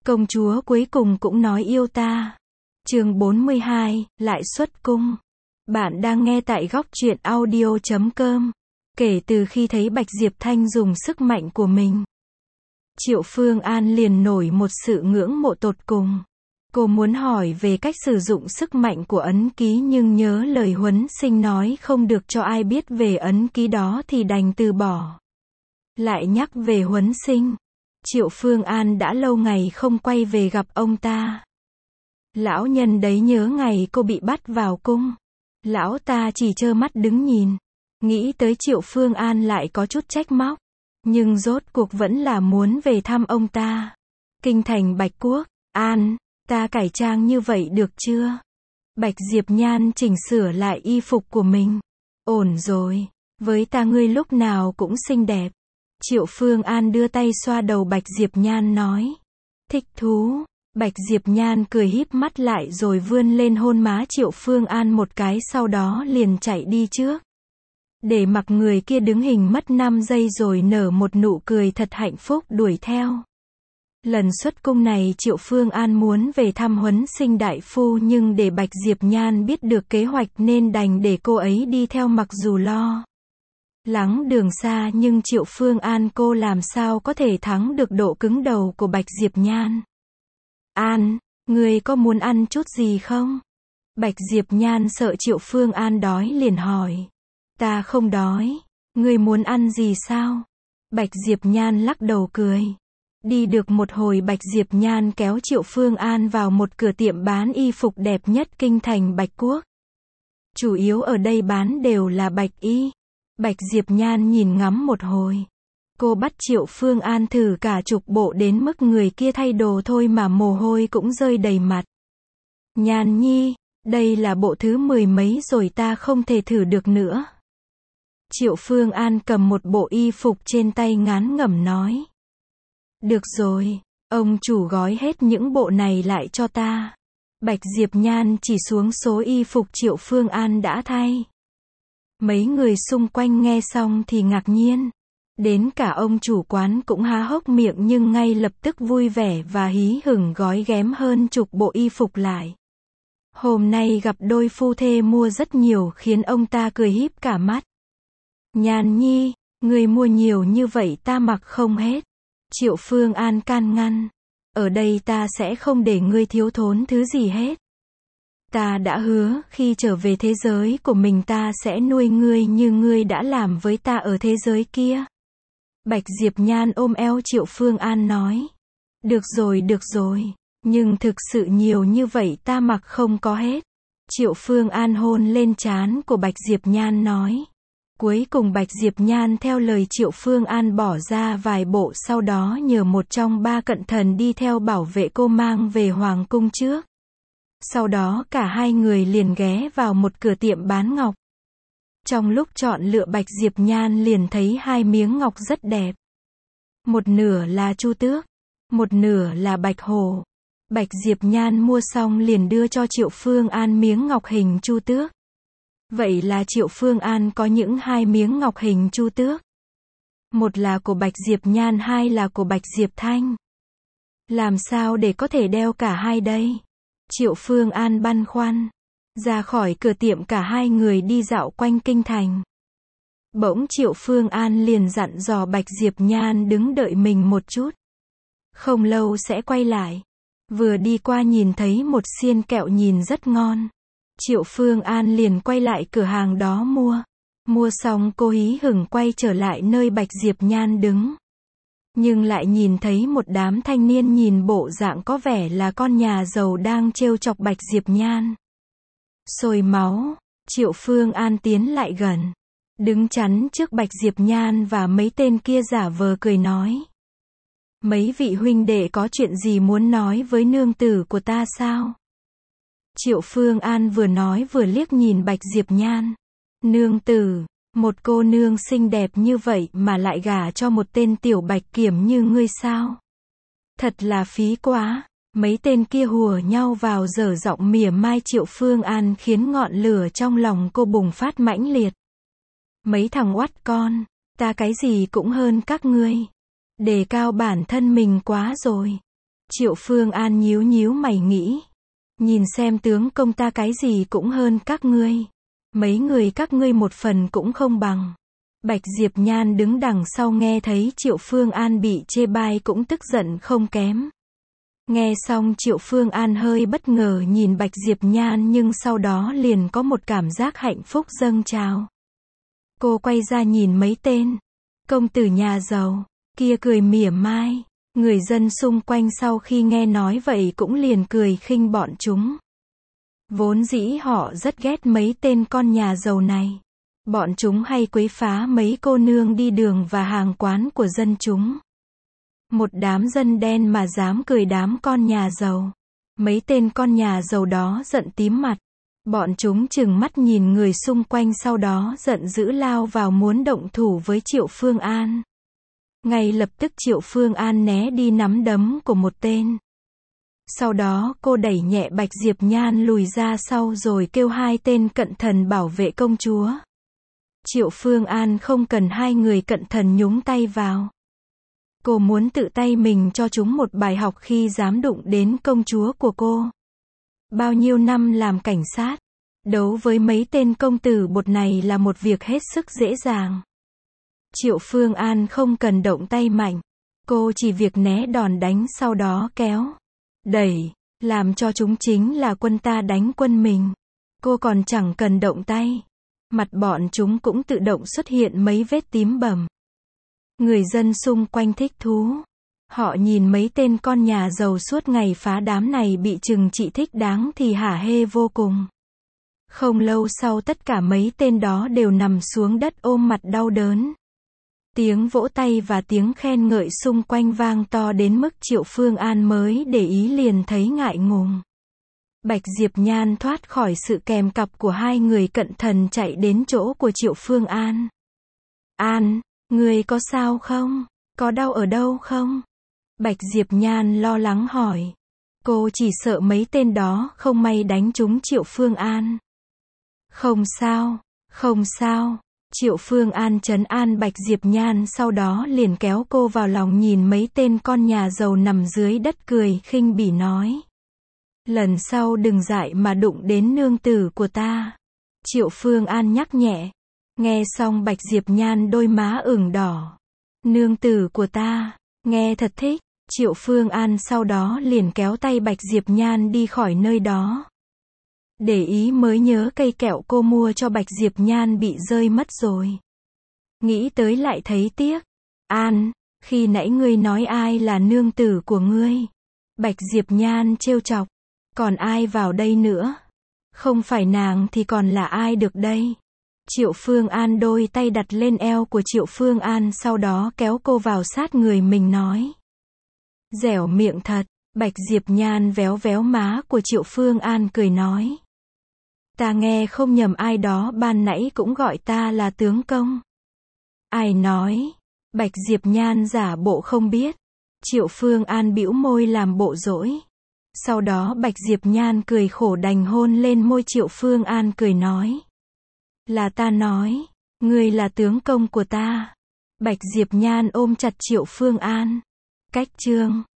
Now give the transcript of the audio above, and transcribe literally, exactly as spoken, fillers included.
Công chúa cuối cùng cũng nói yêu ta. Chương bốn mươi hai, lại xuất cung. Bạn đang nghe tại góc truyện audio chấm com. Kể từ khi thấy Bạch Diệp Thanh dùng sức mạnh của mình, Triệu Phương An liền nổi một sự ngưỡng mộ tột cùng. Cô muốn hỏi về cách sử dụng sức mạnh của ấn ký nhưng nhớ lời Huấn Sinh nói không được cho ai biết về ấn ký đó thì đành từ bỏ. Lại nhắc về Huấn Sinh, Triệu Phương An đã lâu ngày không quay về gặp ông ta. Lão nhân đấy nhớ ngày cô bị bắt vào cung. Lão ta chỉ trơ mắt đứng nhìn. Nghĩ tới Triệu Phương An lại có chút trách móc. Nhưng rốt cuộc vẫn là muốn về thăm ông ta. Kinh thành Bạch Quốc, An, ta cải trang như vậy được chưa? Bạch Diệp Nhan chỉnh sửa lại y phục của mình. Ổn rồi, với ta ngươi lúc nào cũng xinh đẹp. Triệu Phương An đưa tay xoa đầu Bạch Diệp Nhan nói. Thích thú. Bạch Diệp Nhan cười híp mắt lại rồi vươn lên hôn má Triệu Phương An một cái, sau đó liền chạy đi trước. Để mặc người kia đứng hình mất năm giây rồi nở một nụ cười thật hạnh phúc đuổi theo. Lần xuất cung này Triệu Phương An muốn về thăm Huấn Sinh đại phu nhưng để Bạch Diệp Nhan biết được kế hoạch nên đành để cô ấy đi theo, mặc dù lo lắng đường xa nhưng Triệu Phương An cô làm sao có thể thắng được độ cứng đầu của Bạch Diệp Nhan. An, người có muốn ăn chút gì không? Bạch Diệp Nhan sợ Triệu Phương An đói liền hỏi. Ta không đói. Ngươi muốn ăn gì sao? Bạch Diệp Nhan lắc đầu cười. Đi được một hồi Bạch Diệp Nhan kéo Triệu Phương An vào một cửa tiệm bán y phục đẹp nhất kinh thành Bạch Quốc. Chủ yếu ở đây bán đều là bạch y. Bạch Diệp Nhan nhìn ngắm một hồi. Cô bắt Triệu Phương An thử cả chục bộ đến mức người kia thay đồ thôi mà mồ hôi cũng rơi đầy mặt. Nhan nhi, đây là bộ thứ mười mấy rồi, ta không thể thử được nữa. Triệu Phương An cầm một bộ y phục trên tay ngán ngẩm nói. Được rồi, ông chủ gói hết những bộ này lại cho ta. Bạch Diệp Nhan chỉ xuống số y phục Triệu Phương An đã thay. Mấy người xung quanh nghe xong thì ngạc nhiên. Đến cả ông chủ quán cũng há hốc miệng nhưng ngay lập tức vui vẻ và hí hửng gói ghém hơn chục bộ y phục lại. Hôm nay gặp đôi phu thê mua rất nhiều khiến ông ta cười híp cả mắt. Nhan nhi, người mua nhiều như vậy ta mặc không hết. Triệu Phương An can ngăn. Ở đây ta sẽ không để ngươi thiếu thốn thứ gì hết. Ta đã hứa khi trở về thế giới của mình ta sẽ nuôi ngươi như ngươi đã làm với ta ở thế giới kia. Bạch Diệp Nhan ôm eo Triệu Phương An nói. Được rồi được rồi, nhưng thực sự nhiều như vậy ta mặc không có hết. Triệu Phương An hôn lên trán của Bạch Diệp Nhan nói. Cuối cùng Bạch Diệp Nhan theo lời Triệu Phương An bỏ ra vài bộ, sau đó nhờ một trong ba cận thần đi theo bảo vệ cô mang về hoàng cung trước. Sau đó cả hai người liền ghé vào một cửa tiệm bán ngọc. Trong lúc chọn lựa Bạch Diệp Nhan liền thấy hai miếng ngọc rất đẹp. Một nửa là chu tước, một nửa là bạch hổ. Bạch Diệp Nhan mua xong liền đưa cho Triệu Phương An miếng ngọc hình chu tước. Vậy là Triệu Phương An có những hai miếng ngọc hình chu tước. Một là của Bạch Diệp Nhan, hai là của Bạch Diệp Thanh. Làm sao để có thể đeo cả hai đây? Triệu Phương An băn khoăn. Ra khỏi cửa tiệm cả hai người đi dạo quanh kinh thành. Bỗng Triệu Phương An liền dặn dò Bạch Diệp Nhan đứng đợi mình một chút. Không lâu sẽ quay lại. Vừa đi qua nhìn thấy một xiên kẹo nhìn rất ngon. Triệu Phương An liền quay lại cửa hàng đó mua. Mua xong cô hí hửng quay trở lại nơi Bạch Diệp Nhan đứng. Nhưng lại nhìn thấy một đám thanh niên nhìn bộ dạng có vẻ là con nhà giàu đang trêu chọc Bạch Diệp Nhan. Sôi máu, Triệu Phương An tiến lại gần. Đứng chắn trước Bạch Diệp Nhan và mấy tên kia giả vờ cười nói. Mấy vị huynh đệ có chuyện gì muốn nói với nương tử của ta sao? Triệu Phương An vừa nói vừa liếc nhìn Bạch Diệp Nhan. Nương tử, một cô nương xinh đẹp như vậy mà lại gả cho một tên tiểu bạch kiểm như ngươi sao? Thật là phí quá. Mấy tên kia hùa nhau vào dở giọng mỉa mai Triệu Phương An khiến ngọn lửa trong lòng cô bùng phát mãnh liệt. Mấy thằng oắt con, ta cái gì cũng hơn các ngươi. Đề cao bản thân mình quá rồi. Triệu Phương An nhíu nhíu mày nghĩ. Nhìn xem tướng công ta cái gì cũng hơn các ngươi. Mấy người các ngươi một phần cũng không bằng. Bạch Diệp Nhan đứng đằng sau nghe thấy Triệu Phương An bị chê bai cũng tức giận không kém. Nghe xong Triệu Phương An hơi bất ngờ nhìn Bạch Diệp Nhan nhưng sau đó liền có một cảm giác hạnh phúc dâng trào. Cô quay ra nhìn mấy tên công tử nhà giàu kia cười mỉa mai. Người dân xung quanh sau khi nghe nói vậy cũng liền cười khinh bọn chúng. Vốn dĩ họ rất ghét mấy tên con nhà giàu này. Bọn chúng hay quấy phá mấy cô nương đi đường và hàng quán của dân chúng. Một đám dân đen mà dám cười đám con nhà giàu. Mấy tên con nhà giàu đó giận tím mặt. Bọn chúng trừng mắt nhìn người xung quanh sau đó giận dữ lao vào muốn động thủ với Triệu Phương An. Ngay lập tức Triệu Phương An né đi nắm đấm của một tên. Sau đó cô đẩy nhẹ Bạch Diệp Nhan lùi ra sau rồi kêu hai tên cận thần bảo vệ công chúa. Triệu Phương An không cần hai người cận thần nhúng tay vào. Cô muốn tự tay mình cho chúng một bài học khi dám đụng đến công chúa của cô. Bao nhiêu năm làm cảnh sát, đấu với mấy tên công tử bột này là một việc hết sức dễ dàng. Triệu Phương An không cần động tay mạnh. Cô chỉ việc né đòn đánh sau đó kéo, đẩy, làm cho chúng chính là quân ta đánh quân mình. Cô còn chẳng cần động tay. Mặt bọn chúng cũng tự động xuất hiện mấy vết tím bầm. Người dân xung quanh thích thú. Họ nhìn mấy tên con nhà giàu suốt ngày phá đám này bị trừng trị thích đáng thì hả hê vô cùng. Không lâu sau tất cả mấy tên đó đều nằm xuống đất ôm mặt đau đớn. Tiếng vỗ tay và tiếng khen ngợi xung quanh vang to đến mức Triệu Phương An mới để ý liền thấy ngại ngùng. Bạch Diệp Nhan thoát khỏi sự kèm cặp của hai người cận thần chạy đến chỗ của Triệu Phương An. An, người có sao không? Có đau ở đâu không? Bạch Diệp Nhan lo lắng hỏi. Cô chỉ sợ mấy tên đó không may đánh trúng Triệu Phương An. Không sao, không sao. Triệu Phương An trấn an Bạch Diệp Nhan sau đó liền kéo cô vào lòng nhìn mấy tên con nhà giàu nằm dưới đất cười khinh bỉ nói. Lần sau đừng dại mà đụng đến nương tử của ta. Triệu Phương An nhắc nhẹ. Nghe xong Bạch Diệp Nhan đôi má ửng đỏ. Nương tử của ta, nghe thật thích. Triệu Phương An sau đó liền kéo tay Bạch Diệp Nhan đi khỏi nơi đó. Để ý mới nhớ cây kẹo cô mua cho Bạch Diệp Nhan bị rơi mất rồi. Nghĩ tới lại thấy tiếc. An, khi nãy ngươi nói ai là nương tử của ngươi? Bạch Diệp Nhan trêu chọc. Còn ai vào đây nữa? Không phải nàng thì còn là ai được đây? Triệu Phương An đôi tay đặt lên eo của Triệu Phương An sau đó kéo cô vào sát người mình nói. Dẻo miệng thật. Bạch Diệp Nhan véo véo má của Triệu Phương An cười nói. Ta nghe không nhầm ai đó ban nãy cũng gọi ta là tướng công. Ai nói? Bạch Diệp Nhan giả bộ không biết. Triệu Phương An bĩu môi làm bộ dỗi. Sau đó Bạch Diệp Nhan cười khổ đành hôn lên môi Triệu Phương An cười nói. Là ta nói, ngươi là tướng công của ta. Bạch Diệp Nhan ôm chặt Triệu Phương An. Cách chương